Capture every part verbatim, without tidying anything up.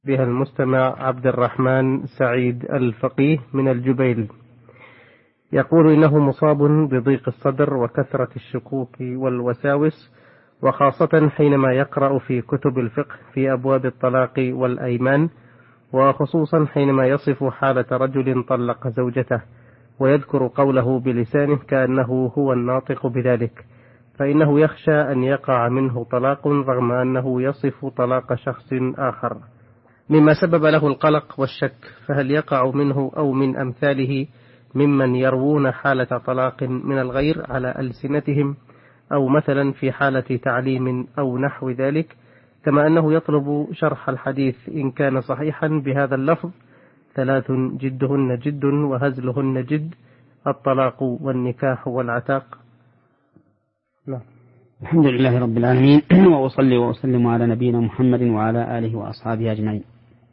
بها المستمع عبد الرحمن سعيد الفقيه من الجبيل، يقول إنه مصاب بضيق الصدر وكثرة الشكوك والوساوس، وخاصة حينما يقرأ في كتب الفقه في أبواب الطلاق والأيمان، وخصوصا حينما يصف حالة رجل طلق زوجته ويذكر قوله بلسانه كأنه هو الناطق بذلك، فإنه يخشى أن يقع منه طلاق رغم أنه يصف طلاق شخص آخر، مما سبب له القلق والشك. فهل يقع منه أو من أمثاله ممن يروون حالة طلاق من الغير على ألسنتهم، أو مثلا في حالة تعليم أو نحو ذلك، كما أنه يطلب شرح الحديث إن كان صحيحا بهذا اللفظ: ثلاث جدهن جد وهزلهن جد، الطلاق والنكاح والعتاق. لا. الحمد لله رب العالمين، وأصلي وأسلم على نبينا محمد وعلى آله وأصحابه أجمعين.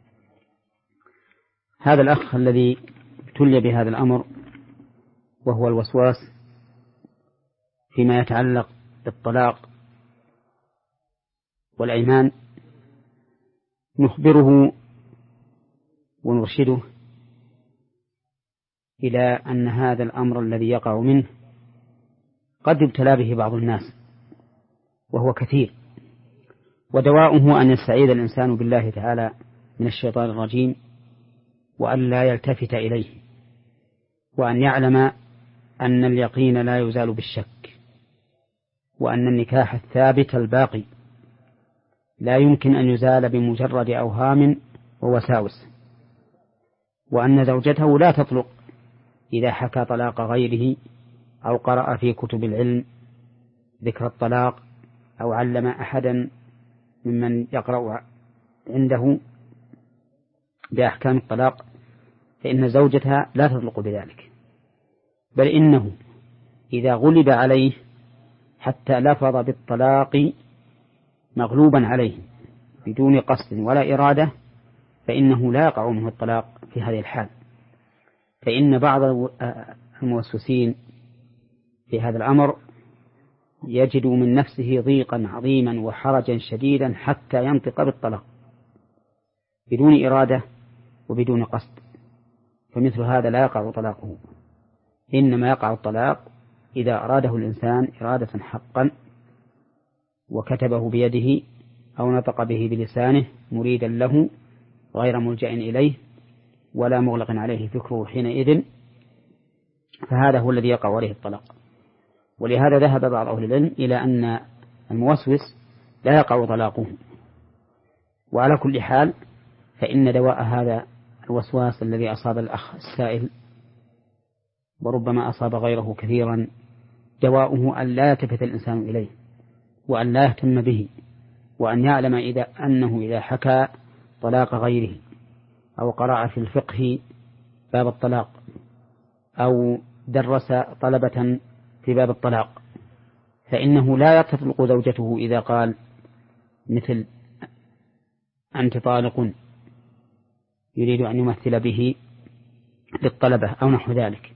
هذا الأخ الذي ابتلي بهذا الأمر وهو الوسواس فيما يتعلق بالطلاق والأيمان، نخبره ونرشده إلى أن هذا الأمر الذي يقع منه قد ابتلى به بعض الناس وهو كثير، ودواؤه أن يستعيذ الإنسان بالله تعالى من الشيطان الرجيم، وأن لا يلتفت إليه، وأن يعلم أن اليقين لا يزال بالشك، وأن النكاح الثابت الباقي لا يمكن أن يزال بمجرد أوهام ووساوس، وأن زوجته لا تطلق إذا حكى طلاق غيره أو قرأ في كتب العلم ذكر الطلاق أو علم أحدا ممن يقرأ عنده بأحكام الطلاق، فإن زوجتها لا تطلق بذلك، بل إنه إذا غلب عليه حتى لفظ بالطلاق مغلوبا عليه بدون قصد ولا إرادة، فإنه لا يقع منه الطلاق في هذه الحال. فإن بعض الموسوسين في هذا الأمر يجد من نفسه ضيقا عظيما وحرجا شديدا حتى ينطق بالطلاق بدون إرادة وبدون قصد، فمثل هذا لا يقع طلاقه، إنما يقع الطلاق إذا أراده الإنسان إرادة حقا وكتبه بيده أو نطق به بلسانه مريدا له غير ملجأ إليه ولا مغلق عليه فكره حينئذ، فهذا هو الذي يقع عليه الطلاق. ولهذا ذهب بعض أهل العلم إلى أن الموسوس لا يقع طلاقه. وعلى كل حال فإن دواء هذا الوسواس الذي أصاب الأخ السائل وربما أصاب غيره كثيرا، دواؤه أن لا يلتفت الإنسان إليه، وأن لا يهتم به، وأن يعلم إذا أنه إذا حكى طلاق غيره أو قرأ في الفقه باب الطلاق أو درس طلبة في باب الطلاق، فإنه لا تطلق زوجته إذا قال مثل أنت طالق يريد أن يمثل به للطلبة أو نحو ذلك.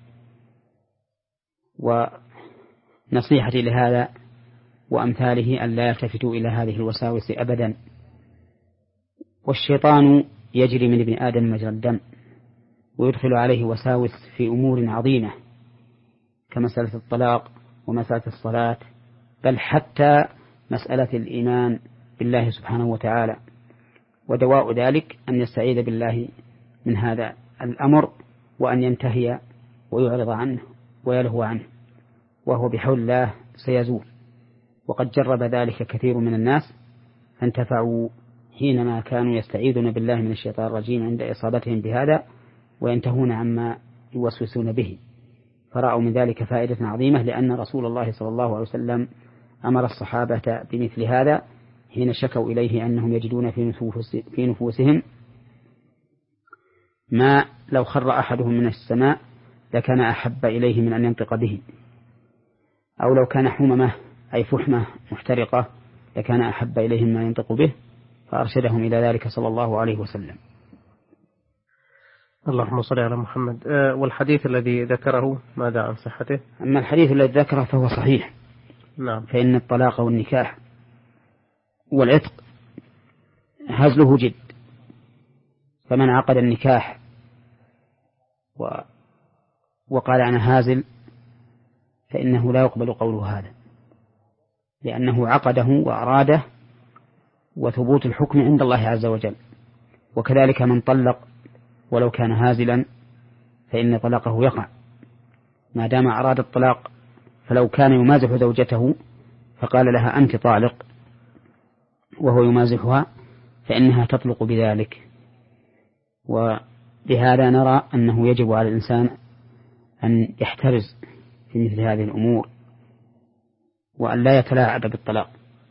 ونصيحتي لهذا وأمثاله أن لا يلتفتوا إلى هذه الوساوس أبدا. والشيطان يجري من ابن آدم مجرى الدم، ويدخل عليه وساوس في أمور عظيمة كمسألة الطلاق ومسألة الصلاة، بل حتى مسألة الإيمان بالله سبحانه وتعالى. ودواء ذلك أن يستعيذ بالله من هذا الأمر، وأن ينتهي ويعرض عنه ويلهو عنه، وهو بحول الله سيزول. وقد جرب ذلك كثير من الناس فانتفعوا حينما كانوا يستعيذون بالله من الشيطان الرجيم عند إصابتهم بهذا وينتهون عما يوسوسون به، فرأوا من ذلك فائدة عظيمة، لأن رسول الله صلى الله عليه وسلم أمر الصحابة بمثل هذا حين شكوا إليه أنهم يجدون في نفوسهم ما لو خر أحدهم من السماء لكان أحب إليه من أن ينطق به، أو لو كان حممة أي فحمة محترقة لكان أحب إليهم ما ينطق به، فأرشدهم إلى ذلك صلى الله عليه وسلم. اللهم صل على محمد. أه والحديث الذي ذكره ماذا عن صحته؟ أما الحديث الذي ذكره فهو صحيح. نعم. فإن الطلاق والنكاح والعتق هزله جد، فمن عقد النكاح وقال أنا هازل فإنه لا يقبل قوله هذا، لأنه عقده وأراده، وثبوت الحكم عند الله عز وجل. وكذلك من طلق ولو كان هازلا فإن طلاقه يقع ما دام أراد الطلاق. فلو كان يمازح زوجته فقال لها أنت طالق وهو يمازحها فإنها تطلق بذلك. ولهذا نرى أنه يجب على الإنسان أن يحترز في مثل هذه الأمور وأن لا يتلاعب بالطلاق.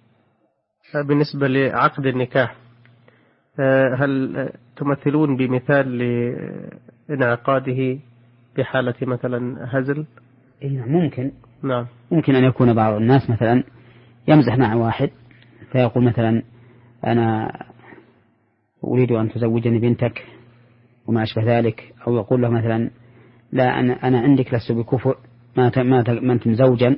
بالنسبة لعقد النكاح، هل تمثلون بمثال لانعقاده بحالة مثلا هزل؟ ممكن. نعم. ممكن أن يكون بعض الناس مثلا يمزح مع واحد فيقول مثلا أنا أريد أن تزوجني بنتك وما أشبه ذلك، أو يقول له مثلا لا أنا, أنا عندك لست بكفء ما ما أنت زوجا،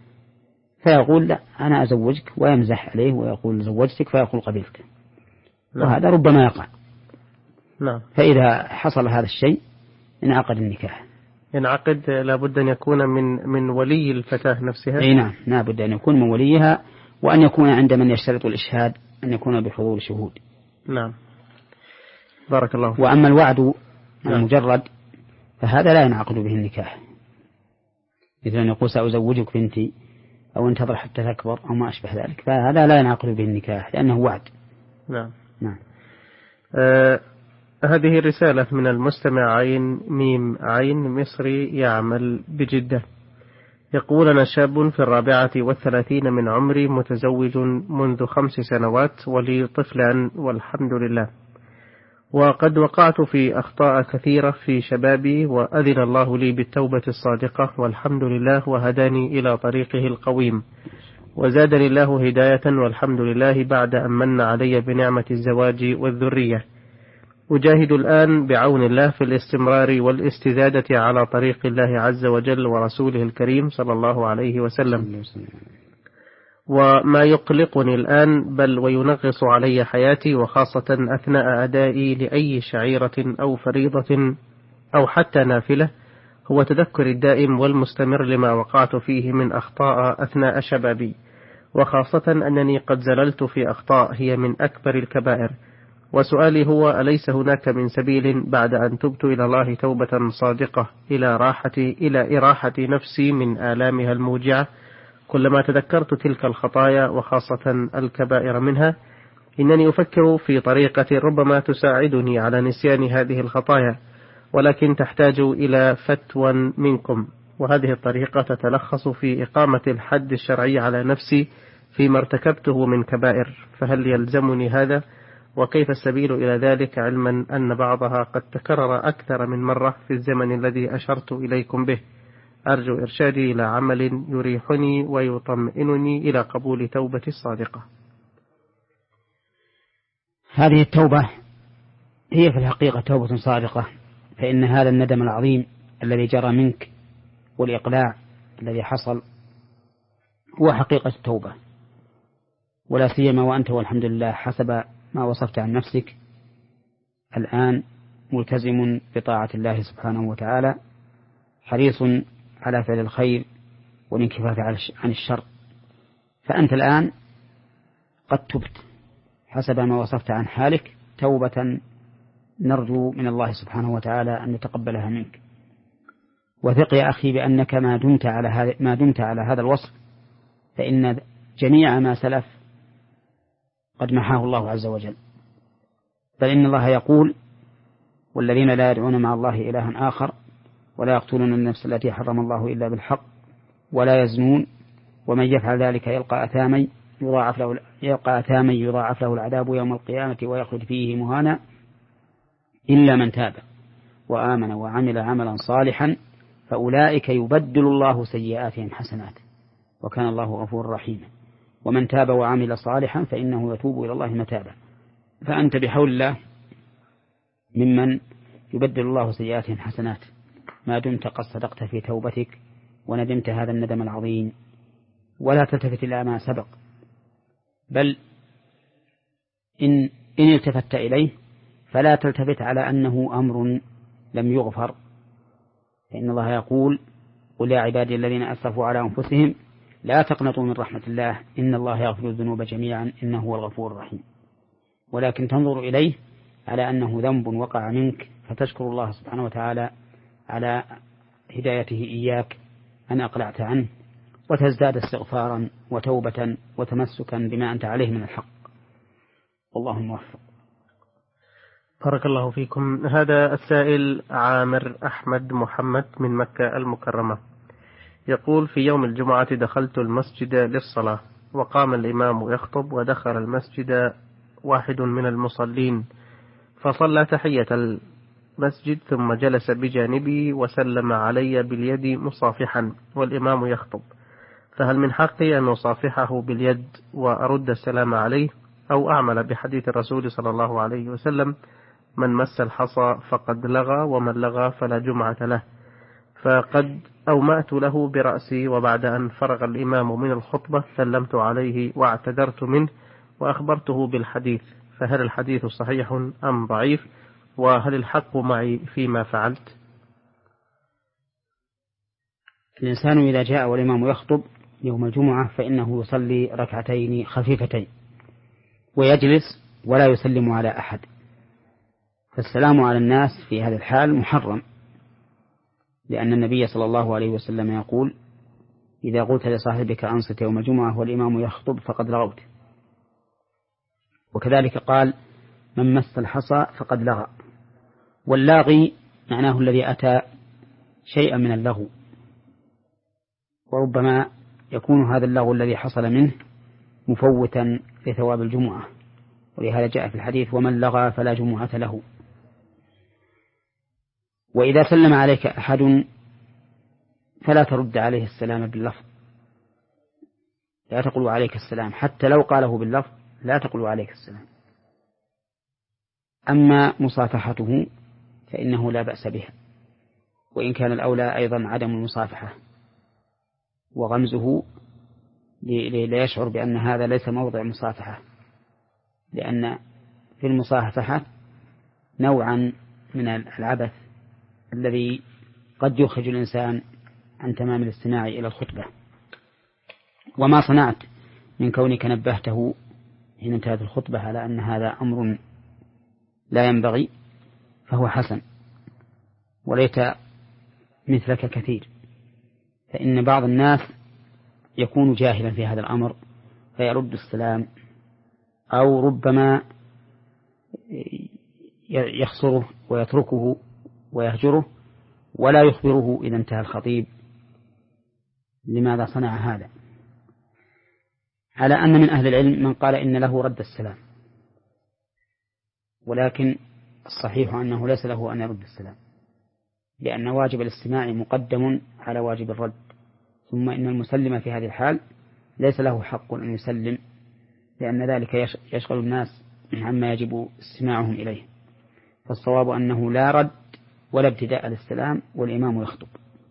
فيقول لا أنا أزوجك ويمزح عليه ويقول زوجتك فيقول قبلت. نعم. وهذا ربما يقع. نعم. فإذا حصل هذا الشيء انعقد النكاح. ينعقد لابد أن يكون من من ولي الفتاة نفسها. أي نعم، لابد أن يكون من وليها، وأن يكون عند من يشترط الإشهاد أن يكون بحضور شهود. نعم. بارك الله فيك. وأما الوعد نعم. المجرد فهذا لا ينعقد به النكاح، مثل أن يقول سأزوجك بنتي أو انتظر حتى تكبر أو ما أشبه ذلك، فهذا لا ينعقد به النكاح لأنه وعد. نعم. نعم. آه هذه رسالة من المستمع عين ميم عين مصري يعمل بجدة، يقول أنا شاب في الرابعة والثلاثين من عمري، متزوج منذ خمس سنوات ولي طفلان والحمد لله، وقد وقعت في أخطاء كثيرة في شبابي، وأذن الله لي بالتوبة الصادقة والحمد لله، وهداني إلى طريقه القويم، وزادني الله هداية والحمد لله بعد أن من علي بنعمة الزواج والذرية. أجاهد الآن بعون الله في الاستمرار والاستزادة على طريق الله عز وجل ورسوله الكريم صلى الله عليه وسلم. وما يقلقني الآن بل وينغص علي حياتي، وخاصة أثناء أدائي لأي شعيرة أو فريضة أو حتى نافلة، هو تذكر الدائم والمستمر لما وقعت فيه من أخطاء أثناء شبابي، وخاصة أنني قد زللت في أخطاء هي من أكبر الكبائر. وسؤالي هو أليس هناك من سبيل بعد أن تبت إلى الله توبة صادقة إلى راحة إلى إراحة نفسي من آلامها الموجعة كلما تذكرت تلك الخطايا وخاصة الكبائر منها؟ إنني أفكر في طريقة ربما تساعدني على نسيان هذه الخطايا، ولكن تحتاج إلى فتوى منكم. وهذه الطريقة تتلخص في إقامة الحد الشرعي على نفسي فيما ارتكبته من كبائر، فهل يلزمني هذا؟ وكيف السبيل إلى ذلك، علما أن بعضها قد تكرر أكثر من مرة في الزمن الذي أشرت إليكم به؟ أرجو إرشادي إلى عمل يريحني ويطمئنني إلى قبول توبتي الصادقة. هذه التوبة هي في الحقيقة توبة صادقة، فإن هذا الندم العظيم الذي جرى منك والإقلاع الذي حصل هو حقيقة التوبة، ولا سيما وأنت والحمد لله حسب ما وصفت عن نفسك الآن ملتزم بطاعة الله سبحانه وتعالى، حريص على فعل الخير والانكفاف عن الشر، فأنت الآن قد تبت حسب ما وصفت عن حالك توبة نرجو من الله سبحانه وتعالى أن يتقبلها منك. وثق يا أخي بأنك ما دمت على هذا ما دمت على هذا الوصف فإن جميع ما سلف قد محاه الله عز وجل، بل إن الله يقول والذين لا يدعون مع الله إلها آخر ولا يقتلون النفس التي حرم الله إلا بالحق ولا يزنون ومن يفعل ذلك يلقى أثاما يضاعف له يلقى أثاما يضاعف له العذاب يوم القيامة ويخلد فيه مهانا إلا من تاب وآمن وعمل عملا صالحا فأولئك يبدل الله سيئاتهم حسنات وكان الله غفورا رحيما ومن تاب وعمل صالحا فإنه يتوب إلى الله متابا. فأنت بحول الله ممن يبدل الله سيئاتهم حسنات ما دمت قد صدقت في توبتك وندمت هذا الندم العظيم، ولا تلتفت إلى ما سبق، بل إن, إن التفت إليه فلا تلتفت على أنه أمر لم يغفر، فإن الله يقول: قل يا عبادي الذين أسرفوا على أنفسهم لا تقنطوا من رحمة الله إن الله يغفر الذنوب جميعا إنه هو الغفور الرحيم. ولكن تنظر إليه على أنه ذنب وقع منك، فتشكر الله سبحانه وتعالى على هدايته إياك أن أقلعت عنه، وتزداد استغفارا وتوبة وتمسكا بما أنت عليه من الحق. والله موفق. بارك الله فيكم. هذا السائل عامر أحمد محمد من مكة المكرمة، يقول: في يوم الجمعة دخلت المسجد للصلاة، وقام الإمام يخطب، ودخل المسجد واحد من المصلين فصلى تحية المسجد، ثم جلس بجانبي وسلم علي باليد مصافحا والإمام يخطب، فهل من حقي أن أصافحه باليد وأرد السلام عليه، أو أعمل بحديث الرسول صلى الله عليه وسلم: من مس الحصى فقد لغى، ومن لغى فلا جمعة له؟ فقد أومأت له برأسي، وبعد أن فرغ الإمام من الخطبة سلمت عليه واعتذرت منه وأخبرته بالحديث، فهل الحديث صحيح أم ضعيف؟ وهل الحق معي فيما فعلت؟ الإنسان إذا جاء والإمام يخطب يوم الجمعة فإنه يصلي ركعتين خفيفتين ويجلس ولا يسلم على أحد، فالسلام على الناس في هذا الحال محرم، لأن النبي صلى الله عليه وسلم يقول: إذا قلت لصاحبك أنصت يوم الجمعة والإمام يخطب فقد لغوت. وكذلك قال: من مس الحصى فقد لغى، واللاغي معناه الذي أتى شيئا من اللغو، وربما يكون هذا اللغو الذي حصل منه مفوتا لثواب الجمعة، ولهذا جاء في الحديث: ومن لغى فلا جمعة له. وإذا سلم عليك أحد فلا ترد عليه السلام باللفظ، لا تقول عليك السلام، حتى لو قاله باللفظ لا تقول عليك السلام. أما مصافحته فإنه لا بأس بها، وإن كان الأولى أيضا عدم المصافحة وغمزه لا يشعر بأن هذا ليس موضع مصافحة، لأن في المصافحة نوعا من العبث الذي قد يخرج الإنسان عن تمام الاستماع إلى الخطبة. وما صنعت من كونك نبهته حين انتهت الخطبة على أن هذا أمر لا ينبغي فهو حسن، وليت مثلك كثير، فإن بعض الناس يكون جاهلا في هذا الأمر فيرد السلام، أو ربما يخسره ويتركه ويهجره ولا يخبره إذا انتهى الخطيب لماذا صنع هذا، على أن من أهل العلم من قال إن له رد السلام، ولكن الصحيح أنه ليس له أن يرد السلام، لأن واجب الاستماع مقدم على واجب الرد، ثم إن المسلم في هذه الحال ليس له حق أن يسلم، لأن ذلك يشغل الناس عما يجب استماعهم إليه. فالصواب أنه لا رد ولا ابتداء للسلام والإمام يخطب.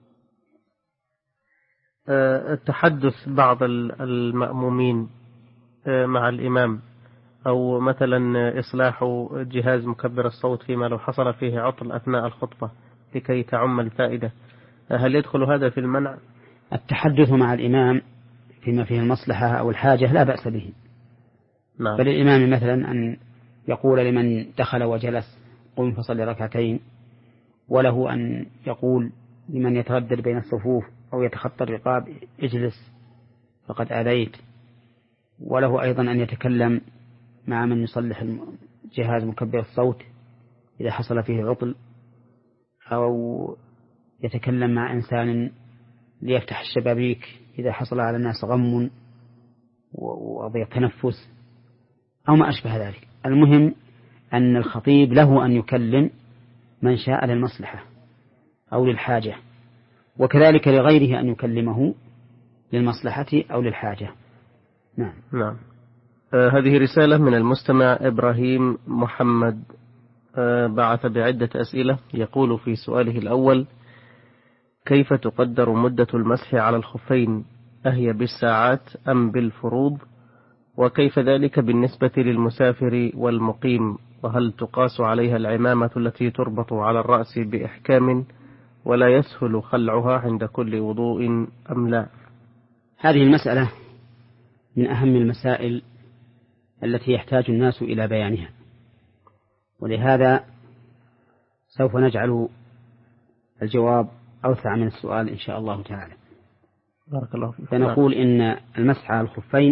التحدث بعض المأمومين مع الإمام، أو مثلا إصلاح جهاز مكبر الصوت فيما لو حصل فيه عطل أثناء الخطبة لكي تعم الفائدة، هل يدخل هذا في المنع؟ التحدث مع الإمام فيما فيه المصلحة أو الحاجة لا بأس به. نعم. فللإمام مثلا أن يقول لمن دخل وجلس: قم فصل ركعتين، وله أن يقول لمن يتردد بين الصفوف أو يتخطى الرقاب: اجلس فقد آذيت، وله أيضا أن يتكلم مع من يصلح جهاز مكبر الصوت إذا حصل فيه عطل، أو يتكلم مع إنسان ليفتح الشبابيك إذا حصل على الناس غم وضيق تنفس أو ما أشبه ذلك. المهم أن الخطيب له أن يكلم من شاء للمصلحة أو للحاجة، وكذلك لغيره أن يكلمه للمصلحة أو للحاجة. نعم. نعم. آه هذه رسالة من المستمع إبراهيم محمد، آه بعث بعدة أسئلة. يقول في سؤاله الأول: كيف تقدر مدة المسح على الخفين؟ أهي بالساعات أم بالفروض؟ وكيف ذلك بالنسبة للمسافر والمقيم؟ وهل تقاس عليها العمامة التي تربط على الرأس بإحكام ولا يسهل خلعها عند كل وضوء أم لا؟ هذه المسألة من أهم المسائل التي يحتاج الناس إلى بيانها، ولهذا سوف نجعل الجواب أوسع من السؤال إن شاء الله تعالى. بارك الله فيك. فنقول إن المسح على الخفين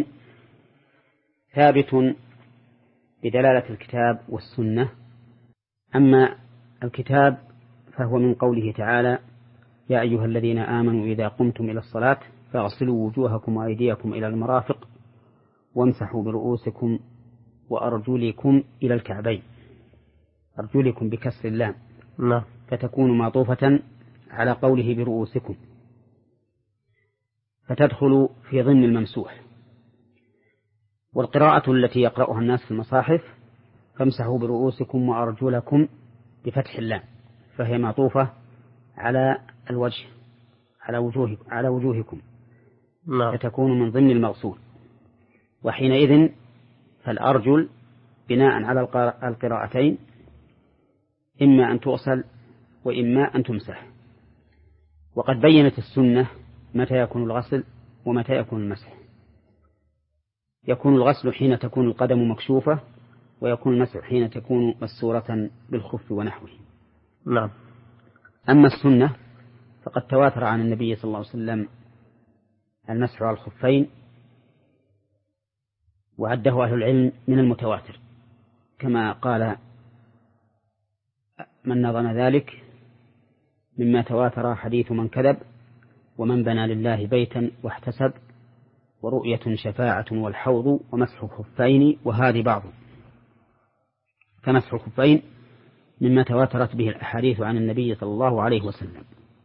ثابت بدلالة الكتاب والسنة. أما الكتاب فهو من قوله تعالى: يا أيها الذين آمنوا إذا قمتم إلى الصلاة فاغسلوا وجوهكم وأيديكم إلى المرافق وامسحوا برؤوسكم وأرجلكم إلى الكعبين. أرجلكم بكسر اللام، نعم، فتكون معطوفة على قوله برؤوسكم، فتدخل في ضمن الممسوح. والقراءة التي يقرأها الناس في المصاحف: فامسحوا برؤوسكم وأرجلكم بفتح اللام، فهي معطوفة على الوجه، على وجوه على وجوهكم، نعم، فتكون من ضمن المغسول. وحينئذ فالأرجل بناء على القراءتين إما أن تغسل وإما أن تمسح. وقد بينت السنة متى يكون الغسل ومتى يكون المسح. يكون الغسل حين تكون القدم مكشوفة، ويكون المسح حين تكون مسورة بالخف ونحوه. نعم. أما السنة فقد تواتر عن النبي صلى الله عليه وسلم المسح على الخفين، وعده أهل العلم من المتواتر، كما قال من نظم ذلك: مما تواتر حديث من كذب، ومن بنى لله بيتا واحتسب، ورؤية شفاعة والحوض، ومسح الخفين، وهذه بعض. فمسح الخفين مما تواترت به الأحاديث عن النبي صلى الله عليه وسلم.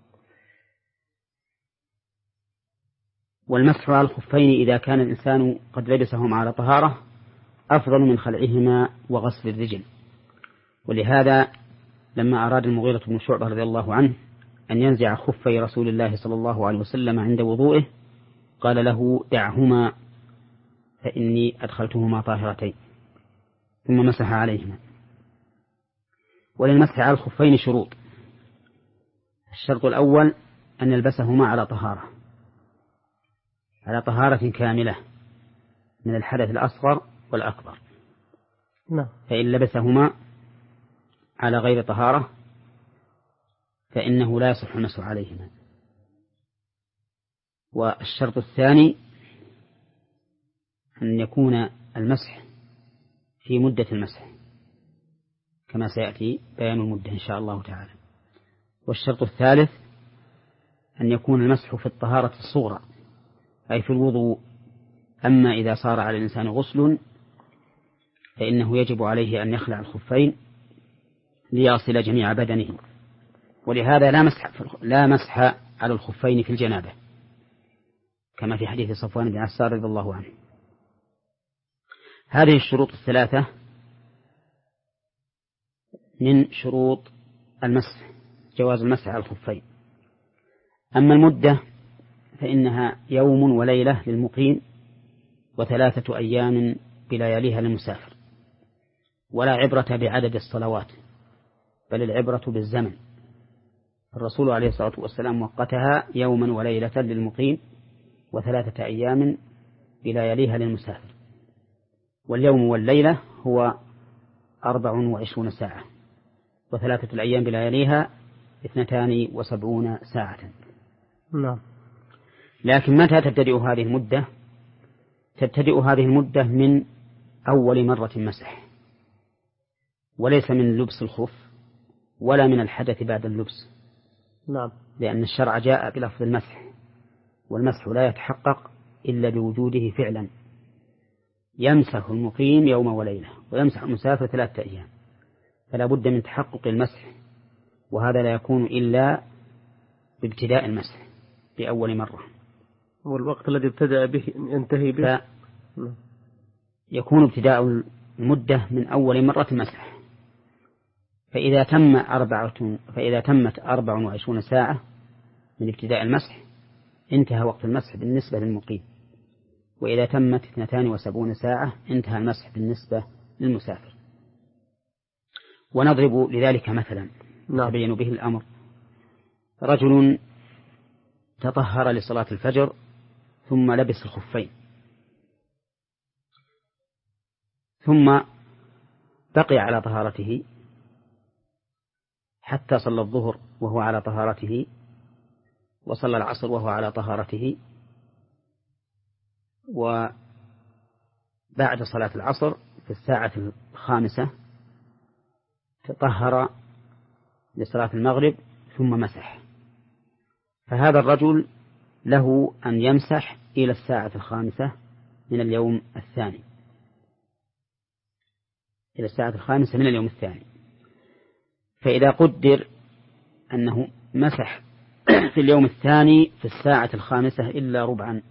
والمسح على الخفين إذا كان الإنسان قد لبسهما على طهارة أفضل من خلعهما وغسل الرجل. ولهذا لما أراد المغيرة بن شعبة رضي الله عنه أن ينزع خفي رسول الله صلى الله عليه وسلم عند وضوئه قال له: دعهما فإني أدخلتهما طاهرتين، ثم مسح عليهما. وللمسح على الخفين شروط. الشرط الأول أن يلبسهما على طهارة، على طهارة كاملة من الحدث الأصغر والأكبر. نعم. فإن لبسهما على غير طهارة فإنه لا يصح المسح عليهما. والشرط الثاني أن يكون المسح في مدة المسح، كما سيأتي بيان المدة إن شاء الله تعالى. والشرط الثالث أن يكون المسح في الطهارة الصغرى، أي في الوضوء. أما إذا صار على الإنسان غسل فإنه يجب عليه أن يخلع الخفين ليصل جميع بدنه. ولهذا لا مسح, لا مسح على الخفين في الجنابة، كما في حديث صفوان بن عسار رضي الله عنه. هذه الشروط الثلاثة من شروط المسح، جواز المسح على الخفين. أما المدة فإنها يوم وليلة للمقيم، وثلاثة أيام بلياليها للمسافر. ولا عبرة بعدد الصلوات، بل العبرة بالزمن. الرسول عليه الصلاة والسلام وقتها يوما وليلة للمقيم، وثلاثة أيام بلياليها للمسافر. واليوم والليلة هو أربع وعشرون ساعة، وثلاثة الأيام بلياليها اثنتان وسبعون ساعة. نعم. لكن متى تبتدئ هذه المدة؟ تبتدئ هذه المدة من أول مرة مسح، وليس من لبس الخف ولا من الحدث بعد اللبس. نعم. لأن الشرع جاء بلفظ المسح، والمسح لا يتحقق إلا بوجوده فعلا. يمسح المقيم يوم وليلة، ويمسح المسافر ثلاثة أيام، فلا بد من تحقق المسح، وهذا لا يكون إلا بابتداء المسح بأول مرة. والوقت الذي ابتدأ به ينتهي به ف... يكون ابتداء المدة من أول مرة مسح. فإذا تم أربعة فإذا تمت أربع وعشرون ساعة من ابتداء المسح انتهى وقت المسح بالنسبة للمقيم، وإذا تمت اثنتان وسبعون ساعة انتهى المسح بالنسبة للمسافر. ونضرب لذلك مثلا نبين به الأمر. رجل تطهر لصلاة الفجر ثم لبس الخفين، ثم بقي على طهارته حتى صلى الظهر وهو على طهارته، وصلى العصر وهو على طهارته، وبعد صلاة العصر في الساعة الخامسة تطهر لصلاة المغرب ثم مسح، فهذا الرجل له أن يمسح إلى الساعة الخامسة من اليوم الثاني، إلى الساعة الخامسة من اليوم الثاني. فإذا قدر أنه مسح في اليوم الثاني في الساعة الخامسة إلا ربعا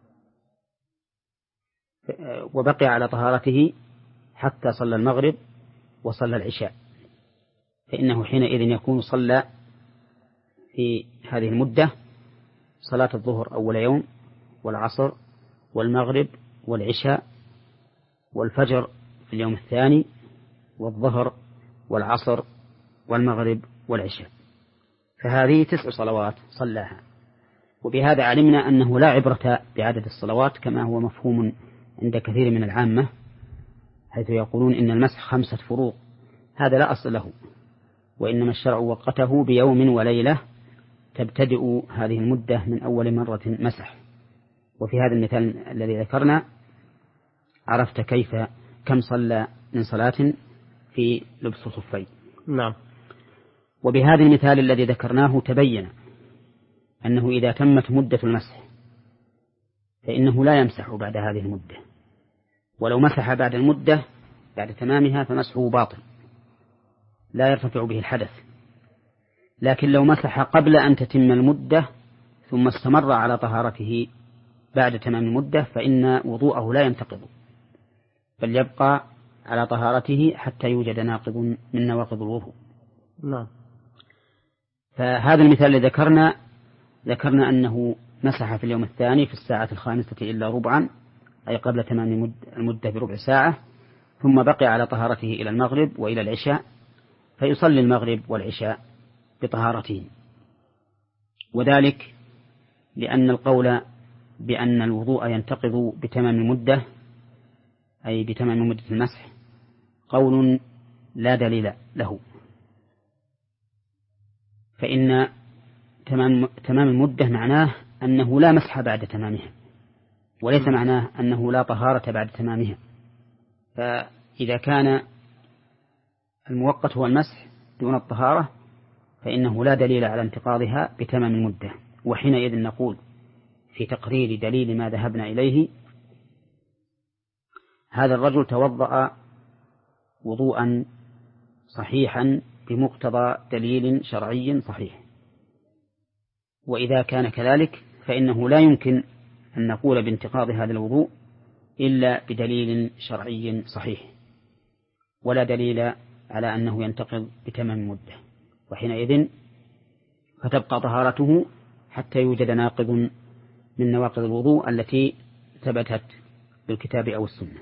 وبقي على طهارته حتى صلى المغرب وصلى العشاء، فإنه حينئذ يكون صلى في هذه المدة صلاة الظهر أول يوم، والعصر والمغرب والعشاء والفجر في اليوم الثاني، والظهر والعصر والمغرب والعشاء، فهذه تسع صلوات صلاها. وبهذا علمنا أنه لا عبرة بعدد الصلوات كما هو مفهوم عند كثير من العامة، حيث يقولون إن المسح خمسة فروض، هذا لا أصل له، وإنما الشرع وقته بيوم وليلة تبتدئ هذه المدة من أول مرة مسح. وفي هذا المثال الذي ذكرنا عرفت كيف كم صلى من صلاة في لبس الخفين. نعم. وبهذا المثال الذي ذكرناه تبين أنه إذا تمت مدة المسح فإنه لا يمسح بعد هذه المدة، ولو مسح بعد المدة بعد تمامها فمسحه باطل لا يرتفع به الحدث. لكن لو مسح قبل أن تتم المدة ثم استمر على طهارته بعد تمام المدة فإن وضوءه لا ينتقض، بل يبقى على طهارته حتى يوجد ناقض من نواقض الوضوء. نعم. فهذا المثال الذي ذكرنا ذكرنا أنه مسح في اليوم الثاني في الساعة الخامسة إلا ربعا، أي قبل تمام المدة بربع ساعة، ثم بقي على طهارته إلى المغرب وإلى العشاء، فيصلي المغرب والعشاء بطهارته. وذلك لأن القول بأن الوضوء ينتقض بتمام المدة أي بتمام مدة المسح قول لا دليل له، فإن تمام تمام المدة معناه أنه لا مسح بعد تمامها، وليس معناه أنه لا طهارة بعد تمامها. فإذا كان المؤقت هو المسح دون الطهارة فإنه لا دليل على انتقاضها بتمام المدة، وحينئذ نقول في تقرير دليل ما ذهبنا إليه هذا الرجل توضأ وضوءا صحيحا بمقتضى دليل شرعي صحيح. وإذا كان كذلك فإنه لا يمكن أن نقول بانتقاض هذا الوضوء إلا بدليل شرعي صحيح، ولا دليل على أنه ينتقض بتمام المدة، وحينئذ فتبقى طهارته حتى يوجد ناقض من نواقض الوضوء التي ثبتت بالكتاب أو السنة.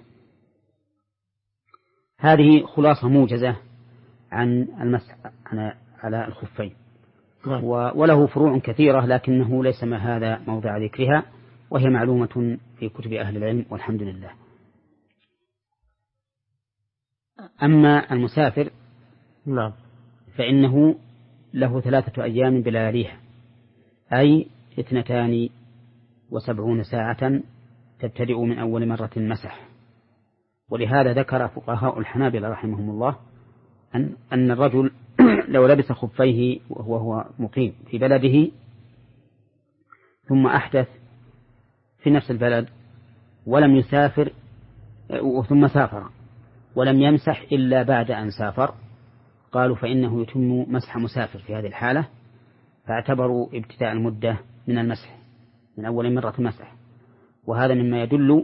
هذه خلاصة موجزة عن المسح على الخفين، وله فروع كثيرة لكنه ليس ما هذا موضع ذكرها، وهي معلومة في كتب أهل العلم والحمد لله. أما المسافر نعم فإنه له ثلاثة أيام بلياليها، أي اثنتان وسبعون ساعة تبتدئ من أول مرة مسح. ولهذا ذكر فقهاء الحنابلة رحمهم الله أن, أن الرجل لو لبس خفيه وهو هو مقيم في بلده ثم أحدث في نفس البلد ولم يسافر ثم سافر ولم يمسح إلا بعد أن سافر، قالوا فإنه يتم مسح مسافر في هذه الحالة، فاعتبروا ابتداء المدة من المسح من أول مرة مسح. وهذا مما يدل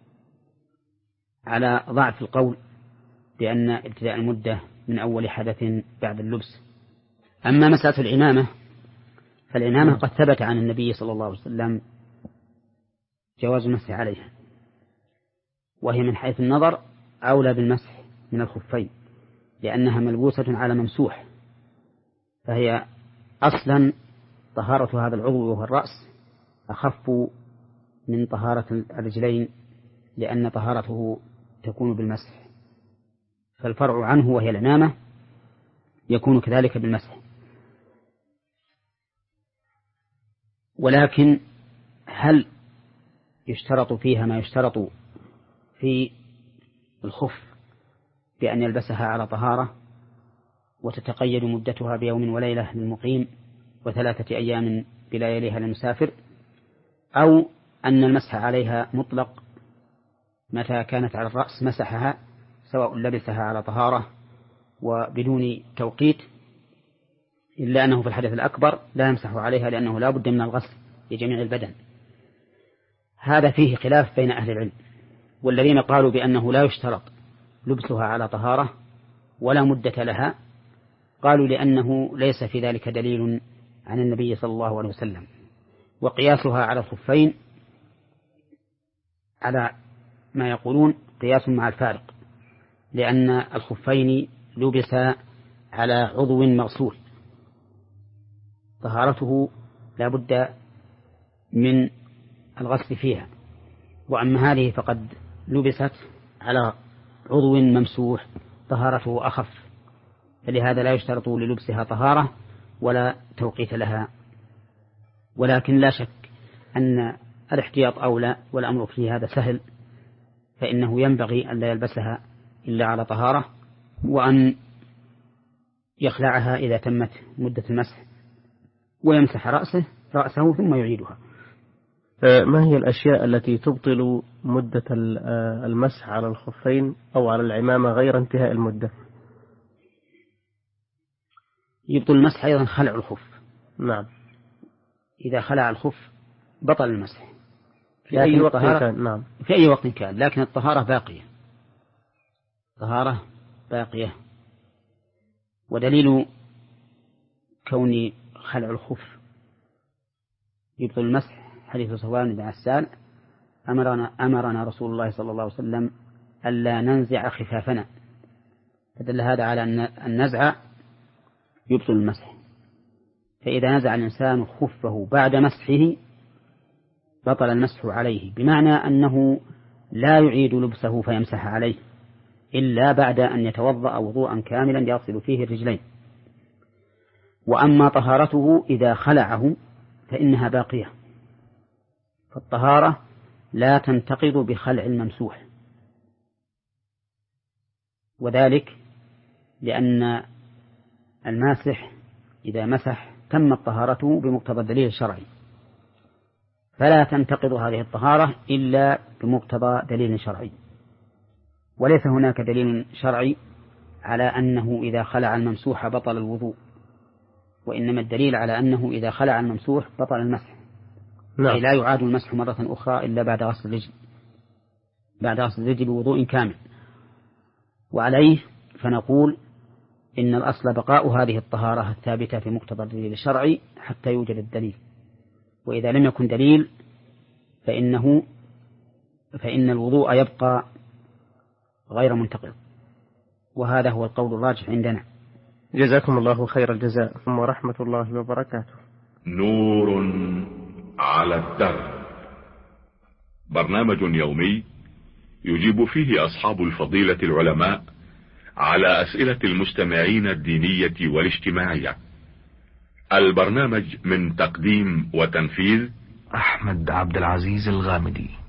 على ضعف القول بأن ابتداء المدة من أول حدث بعد اللبس. أما مسألة العمامة فالعمامة قد ثبت عن النبي صلى الله عليه وسلم جواز المسح عليها، وهي من حيث النظر أولى بالمسح من الخفين، لأنها ملبوسة على ممسوح، فهي أصلا طهارة هذا العضو وهو الرأس أخف من طهارة الرجلين، لأن طهارته تكون بالمسح، فالفرع عنه وهي العمامة يكون كذلك بالمسح. ولكن هل يشترط فيها ما يشترط في الخف بأن يلبسها على طهارة وتتقيد مدتها بيوم وليلة للمقيم وثلاثة أيام بلياليها للمسافر، أو أن المسح عليها مطلق متى كانت على الرأس مسحها سواء لبسها على طهارة وبدون توقيت، إلا أنه في الحدث الأكبر لا يمسح عليها لأنه لا بد من الغسل لجميع البدن. هذا فيه خلاف بين أهل العلم، والذين قالوا بأنه لا يشترط لبسها على طهارة ولا مدة لها قالوا لأنه ليس في ذلك دليل عن النبي صلى الله عليه وسلم، وقياسها على الخفين على ما يقولون قياس مع الفارق، لأن الخفين لبس على عضو مغسول طهارته لا بد من الغسل فيها، وأما هذه فقد لبست على عضو ممسوح طهارته أخف، فلهذا لا يشترط للبسها طهارة ولا توقيت لها. ولكن لا شك أن الاحتياط أولى، والأمر في هذا سهل، فإنه ينبغي أن لا يلبسها إلا على طهارة، وأن يخلعها إذا تمت مدة المسح ويمسح رأسه رأسه ثم يعيدها. ما هي الأشياء التي تبطل مدة المسح على الخفين أو على العمامة غير انتهاء المدة؟ يبطل المسح أيضا خلع الخف. نعم، إذا خلع الخف بطل المسح في أي وقت كان. نعم، في أي وقت كان، لكن الطهارة باقية، الطهارة باقية. ودليل كون خلع الخف يبطل المسح حديث صفوان بن عسال أمرنا, أمرنا رسول الله صلى الله عليه وسلم ألا ننزع خفافنا، فدل هذا على أن النزع يبطل المسح. فإذا نزع الإنسان خفه بعد مسحه بطل المسح عليه، بمعنى أنه لا يعيد لبسه فيمسح عليه إلا بعد أن يتوضأ وضوءا كاملا يغسل فيه الرجلين. وأما طهارته إذا خلعه فإنها باقية، فالطهارة لا تنتقض بخلع الممسوح، وذلك لأن الماسح إذا مسح تمت طهارته بمقتضى الدليل الشرعي، فلا تنتقض هذه الطهارة إلا بمقتضى دليل شرعي. وليس هناك دليل شرعي على أنه إذا خلع الممسوح بطل الوضوء، وإنما الدليل على أنه إذا خلع الممسوح بطل المسح. نعم. أي لا يعاد المسح مرة أخرى إلا بعد غسل الرجل بعد غسل الرجل بوضوء كامل. وعليه فنقول إن الأصل بقاء هذه الطهارة الثابتة في مقتضى الدليل الشرعي حتى يوجد الدليل، وإذا لم يكن دليل فإنه فإن الوضوء يبقى غير منتقض، وهذا هو القول الراجح عندنا. جزاكم الله خير الجزاء ورحمة الله وبركاته. نور على الدرب، برنامج يومي يجيب فيه أصحاب الفضيلة العلماء على أسئلة المستمعين الدينية والاجتماعية. البرنامج من تقديم وتنفيذ أحمد عبد العزيز الغامدي.